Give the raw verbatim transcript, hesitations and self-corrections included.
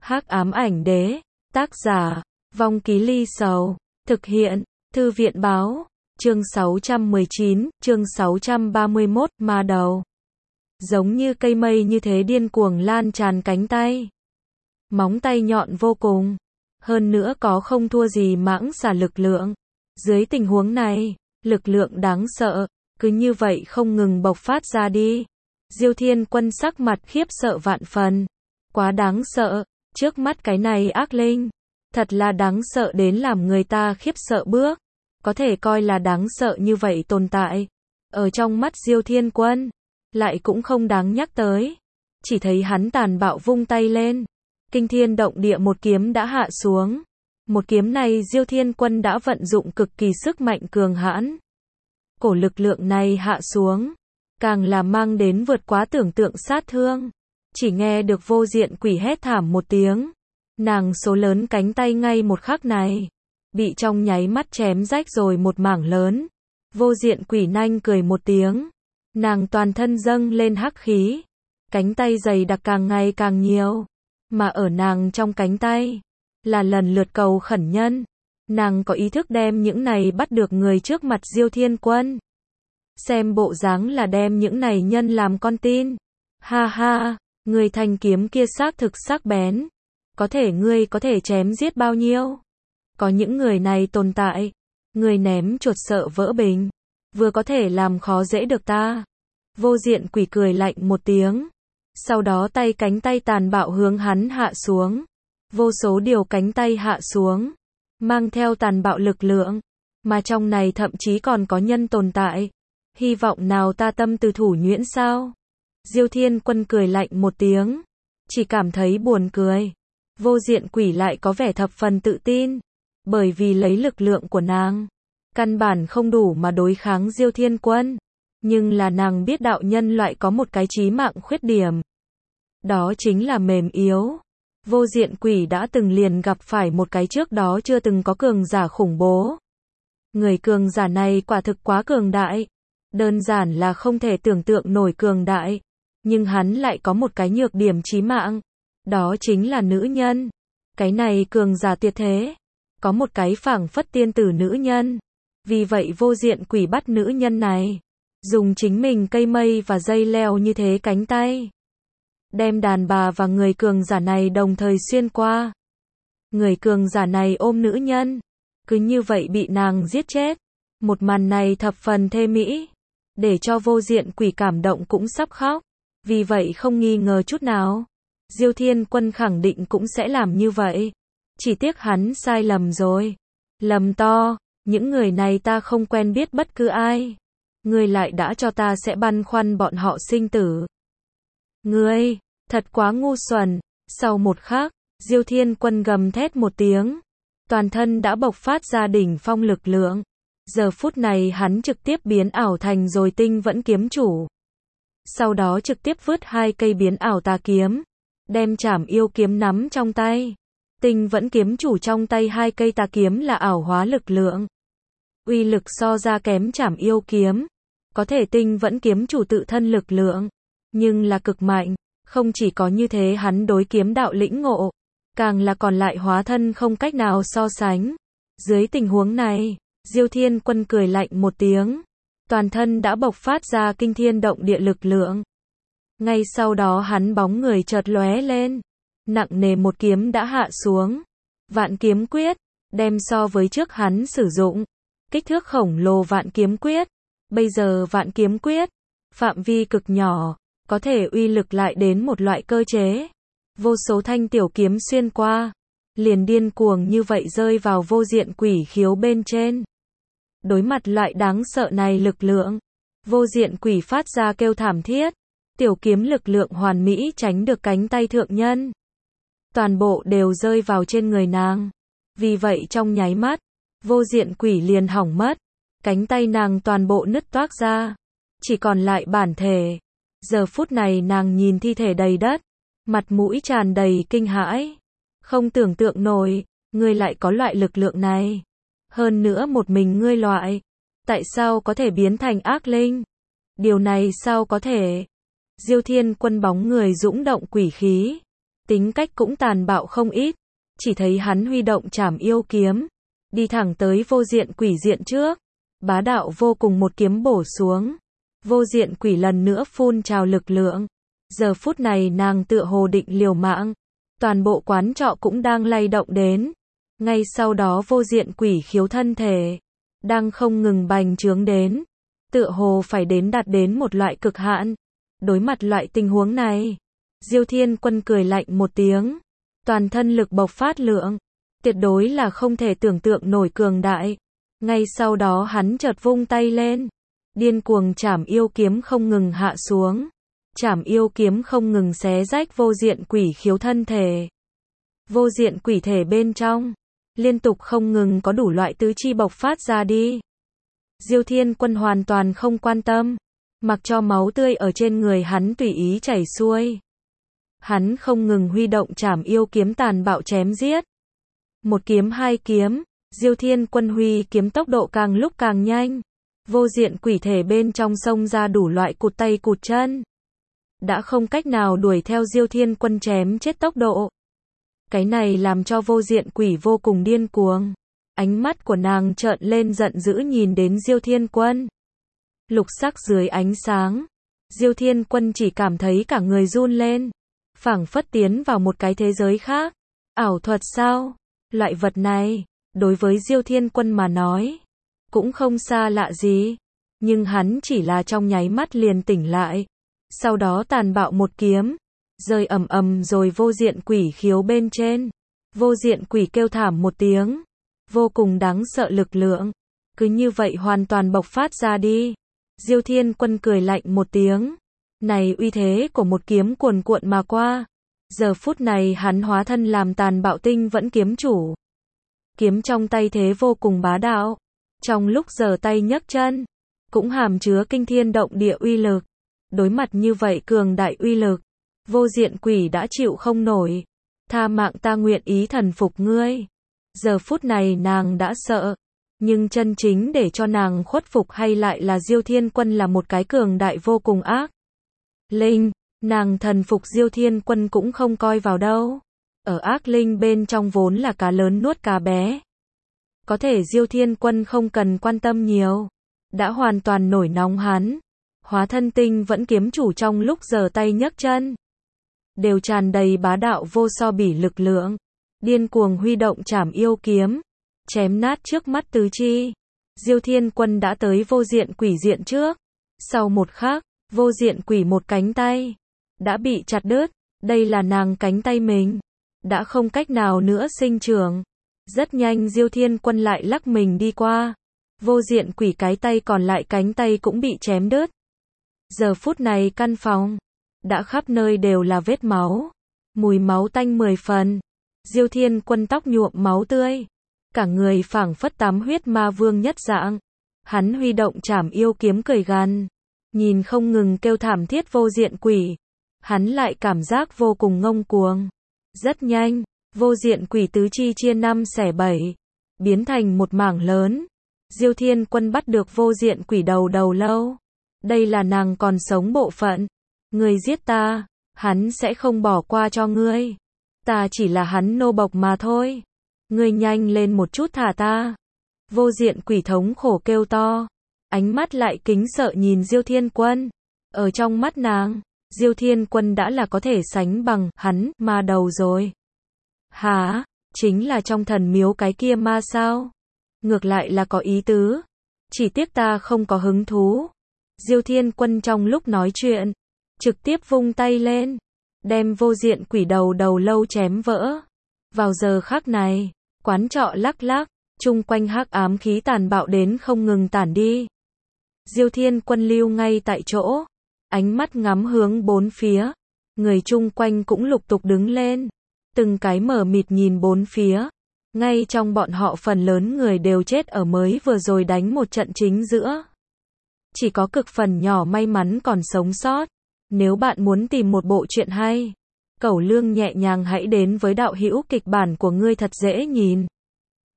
Hắc ám ảnh đế, tác giả, Vong Ký Ly Sầu, thực hiện, Thư viện báo, chương sáu trăm mười chín, chương sáu trăm ba mươi mốt, ma đầu. Giống như cây mây như thế điên cuồng lan tràn cánh tay. Móng tay nhọn vô cùng. Hơn nữa có không thua gì mãng xà lực lượng. Dưới tình huống này, lực lượng đáng sợ, cứ như vậy không ngừng bộc phát ra đi. Diêu Thiên Quân sắc mặt khiếp sợ vạn phần. Quá đáng sợ, trước mắt cái này ác linh. Thật là đáng sợ đến làm người ta khiếp sợ bước. Có thể coi là đáng sợ như vậy tồn tại. Ở trong mắt Diêu Thiên Quân, lại cũng không đáng nhắc tới. Chỉ thấy hắn tàn bạo vung tay lên. Kinh thiên động địa một kiếm đã hạ xuống. Một kiếm này Diêu Thiên Quân đã vận dụng cực kỳ sức mạnh cường hãn. Cổ lực lượng này hạ xuống, càng là mang đến vượt quá tưởng tượng sát thương. Chỉ nghe được Vô Diện Quỷ hét thảm một tiếng. Nàng số lớn cánh tay ngay một khắc này, bị trong nháy mắt chém rách rồi một mảng lớn. Vô Diện Quỷ nanh cười một tiếng. Nàng toàn thân dâng lên hắc khí. Cánh tay dày đặc càng ngày càng nhiều. Mà ở nàng trong cánh tay, là lần lượt cầu khẩn nhân. Nàng có ý thức đem những này bắt được người trước mặt Diêu Thiên Quân. Xem bộ dáng là đem những này nhân làm con tin. Ha ha, người thanh kiếm kia xác thực sắc bén. Có thể ngươi có thể chém giết bao nhiêu? Có những người này tồn tại. Người ném chuột sợ vỡ bình. Vừa có thể làm khó dễ được ta. Vô Diện Quỷ cười lạnh một tiếng. Sau đó tay cánh tay tàn bạo hướng hắn hạ xuống. Vô số điều cánh tay hạ xuống. Mang theo tàn bạo lực lượng. Mà trong này thậm chí còn có nhân tồn tại. Hy vọng nào ta tâm từ thủ nhuyễn sao? Diêu Thiên Quân cười lạnh một tiếng. Chỉ cảm thấy buồn cười. Vô Diện Quỷ lại có vẻ thập phần tự tin. Bởi vì lấy lực lượng của nàng, căn bản không đủ mà đối kháng Diêu Thiên Quân. Nhưng là nàng biết đạo nhân loại có một cái chí mạng khuyết điểm. Đó chính là mềm yếu. Vô Diện Quỷ đã từng liền gặp phải một cái trước đó chưa từng có cường giả khủng bố. Người cường giả này quả thực quá cường đại. Đơn giản là không thể tưởng tượng nổi cường đại. Nhưng hắn lại có một cái nhược điểm chí mạng. Đó chính là nữ nhân. Cái này cường giả tuyệt thế. Có một cái phảng phất tiên tử nữ nhân. Vì vậy Vô Diện Quỷ bắt nữ nhân này. Dùng chính mình cây mây và dây leo như thế cánh tay. Đem đàn bà và người cường giả này đồng thời xuyên qua. Người cường giả này ôm nữ nhân. Cứ như vậy bị nàng giết chết. Một màn này thập phần thê mỹ. Để cho Vô Diện Quỷ cảm động cũng sắp khóc. Vì vậy không nghi ngờ chút nào. Diêu Thiên Quân khẳng định cũng sẽ làm như vậy. Chỉ tiếc hắn sai lầm rồi. Lầm to. Những người này ta không quen biết bất cứ ai. Ngươi lại đã cho ta sẽ băn khoăn bọn họ sinh tử. Ngươi, thật quá ngu xuẩn. Sau một khắc, Diêu Thiên Quân gầm thét một tiếng. Toàn thân đã bộc phát ra đỉnh phong lực lượng. Giờ phút này hắn trực tiếp biến ảo thành rồi tinh vẫn kiếm chủ. Sau đó trực tiếp vứt hai cây biến ảo tà kiếm. Đem Trảm Yêu kiếm nắm trong tay. Tinh vẫn kiếm chủ trong tay hai cây tà kiếm là ảo hóa lực lượng. Uy lực so ra kém Trảm Yêu kiếm. Có thể tinh vẫn kiếm chủ tự thân lực lượng. Nhưng là cực mạnh. Không chỉ có như thế hắn đối kiếm đạo lĩnh ngộ. Càng là còn lại hóa thân không cách nào so sánh. Dưới tình huống này, Diêu Thiên Quân cười lạnh một tiếng. Toàn thân đã bộc phát ra kinh thiên động địa lực lượng. Ngay sau đó hắn bóng người chợt lóe lên. Nặng nề một kiếm đã hạ xuống. Vạn kiếm quyết. Đem so với trước hắn sử dụng. Kích thước khổng lồ vạn kiếm quyết. Bây giờ vạn kiếm quyết. Phạm vi cực nhỏ. Có thể uy lực lại đến một loại cơ chế. Vô số thanh tiểu kiếm xuyên qua. Liền điên cuồng như vậy rơi vào Vô Diện Quỷ khiếu bên trên. Đối mặt loại đáng sợ này lực lượng. Vô Diện Quỷ phát ra kêu thảm thiết. Tiểu kiếm lực lượng hoàn mỹ tránh được cánh tay thượng nhân. Toàn bộ đều rơi vào trên người nàng. Vì vậy trong nháy mắt, Vô Diện Quỷ liền hỏng mất. Cánh tay nàng toàn bộ nứt toác ra. Chỉ còn lại bản thể. Giờ phút này nàng nhìn thi thể đầy đất. Mặt mũi tràn đầy kinh hãi. Không tưởng tượng nổi, ngươi lại có loại lực lượng này. Hơn nữa một mình ngươi loại. Tại sao có thể biến thành ác linh? Điều này sao có thể? Diêu Thiên Quân bóng người dũng động quỷ khí. tính cách cũng tàn bạo không ít. Chỉ thấy hắn huy động trảm yêu kiếm, đi thẳng tới vô diện quỷ diện trước, bá đạo vô cùng một kiếm bổ xuống. Vô diện quỷ lần nữa phun trào lực lượng. Giờ phút này nàng tựa hồ định liều mạng. Toàn bộ quán trọ cũng đang lay động đến. Ngay sau đó vô diện quỷ khiếu thân thể đang không ngừng bành trướng đến, tựa hồ phải đến đạt đến một loại cực hạn. Đối mặt loại tình huống này, Diêu Thiên Quân cười lạnh một tiếng, toàn thân lực bộc phát lượng, tuyệt đối là không thể tưởng tượng nổi cường đại. Ngay sau đó hắn chợt vung tay lên, điên cuồng trảm yêu kiếm không ngừng hạ xuống. Trảm yêu kiếm không ngừng xé rách vô diện quỷ khiếu thân thể. Vô diện quỷ thể bên trong liên tục không ngừng có đủ loại tứ chi bộc phát ra đi. Diêu Thiên Quân hoàn toàn không quan tâm, mặc cho máu tươi ở trên người hắn tùy ý chảy xuôi. Hắn không ngừng huy động trảm yêu kiếm tàn bạo chém giết. Một kiếm hai kiếm, Diêu Thiên Quân huy kiếm tốc độ càng lúc càng nhanh. Vô diện quỷ thể bên trong xông ra đủ loại cụt tay cụt chân. Đã không cách nào đuổi theo Diêu Thiên Quân chém chết tốc độ. Cái này làm cho vô diện quỷ vô cùng điên cuồng. Ánh mắt của nàng trợn lên giận dữ nhìn đến Diêu Thiên Quân. Lục sắc dưới ánh sáng, Diêu Thiên Quân chỉ cảm thấy cả người run lên, phảng phất tiến vào một cái thế giới khác. Ảo thuật sao? Loại vật này, đối với Diêu Thiên Quân mà nói, cũng không xa lạ gì. Nhưng hắn chỉ là trong nháy mắt liền tỉnh lại. Sau đó tàn bạo một kiếm, rơi ầm ầm rồi vô diện quỷ khiếu bên trên. Vô diện quỷ kêu thảm một tiếng, vô cùng đáng sợ lực lượng, cứ như vậy hoàn toàn bộc phát ra đi. Diêu Thiên Quân cười lạnh một tiếng, này uy thế của một kiếm cuồn cuộn mà qua. Giờ phút này hắn hóa thân làm tàn bạo tinh vẫn kiếm chủ. Kiếm trong tay thế vô cùng bá đạo, trong lúc giở tay nhấc chân, cũng hàm chứa kinh thiên động địa uy lực. Đối mặt như vậy cường đại uy lực, vô diện quỷ đã chịu không nổi. Tha mạng ta nguyện ý thần phục ngươi. Giờ phút này nàng đã sợ, nhưng chân chính để cho nàng khuất phục hay lại là Diêu Thiên Quân là một cái cường đại vô cùng ác linh. Nàng thần phục Diêu Thiên Quân cũng không coi vào đâu. Ở ác linh bên trong vốn là cá lớn nuốt cá bé. Có thể Diêu Thiên Quân không cần quan tâm nhiều, đã hoàn toàn nổi nóng hắn. Hóa thân tinh vẫn kiếm chủ trong lúc giở tay nhấc chân, đều tràn đầy bá đạo vô so bỉ lực lượng. Điên cuồng huy động trảm yêu kiếm, chém nát trước mắt tứ chi. Diêu Thiên Quân đã tới vô diện quỷ diện trước. Sau một khắc, vô diện quỷ một cánh tay đã bị chặt đứt. Đây là nàng cánh tay mình, đã không cách nào nữa sinh trưởng. Rất nhanh Diêu Thiên Quân lại lắc mình đi qua. Vô diện quỷ cái tay còn lại cánh tay cũng bị chém đứt. Giờ phút này căn phòng đã khắp nơi đều là vết máu, mùi máu tanh mười phần. Diêu Thiên Quân tóc nhuộm máu tươi, cả người phảng phất tắm huyết ma vương nhất dạng. Hắn huy động trảm yêu kiếm cười gằn, nhìn không ngừng kêu thảm thiết vô diện quỷ, hắn lại cảm giác vô cùng ngông cuồng. Rất nhanh, vô diện quỷ tứ chi chia năm xẻ bảy, biến thành một mảng lớn. Diêu Thiên Quân bắt được vô diện quỷ đầu đầu lâu. Đây là nàng còn sống bộ phận. Ngươi giết ta, hắn sẽ không bỏ qua cho ngươi. Ta chỉ là hắn nô bộc mà thôi. Ngươi nhanh lên một chút thả ta. Vô diện quỷ thống khổ kêu to, ánh mắt lại kính sợ nhìn Diêu Thiên Quân. Ở trong mắt nàng, Diêu Thiên Quân đã là có thể sánh bằng hắn ma đầu rồi. Hả? Chính là trong thần miếu cái kia ma sao? Ngược lại là có ý tứ. Chỉ tiếc ta không có hứng thú. Diêu Thiên Quân trong lúc nói chuyện, trực tiếp vung tay lên, đem vô diện quỷ đầu đầu lâu chém vỡ. Vào giờ khắc này, quán trọ lắc lắc, chung quanh hắc ám khí tàn bạo đến không ngừng tản đi. Diêu Thiên Quân lưu ngay tại chỗ, ánh mắt ngắm hướng bốn phía, người chung quanh cũng lục tục đứng lên, từng cái mở mịt nhìn bốn phía. Ngay trong bọn họ phần lớn người đều chết ở mới vừa rồi đánh một trận chính giữa. Chỉ có cực phần nhỏ may mắn còn sống sót. Nếu bạn muốn tìm một bộ truyện hay, cẩu lương nhẹ nhàng hãy đến với đạo hữu kịch bản của ngươi thật dễ nhìn.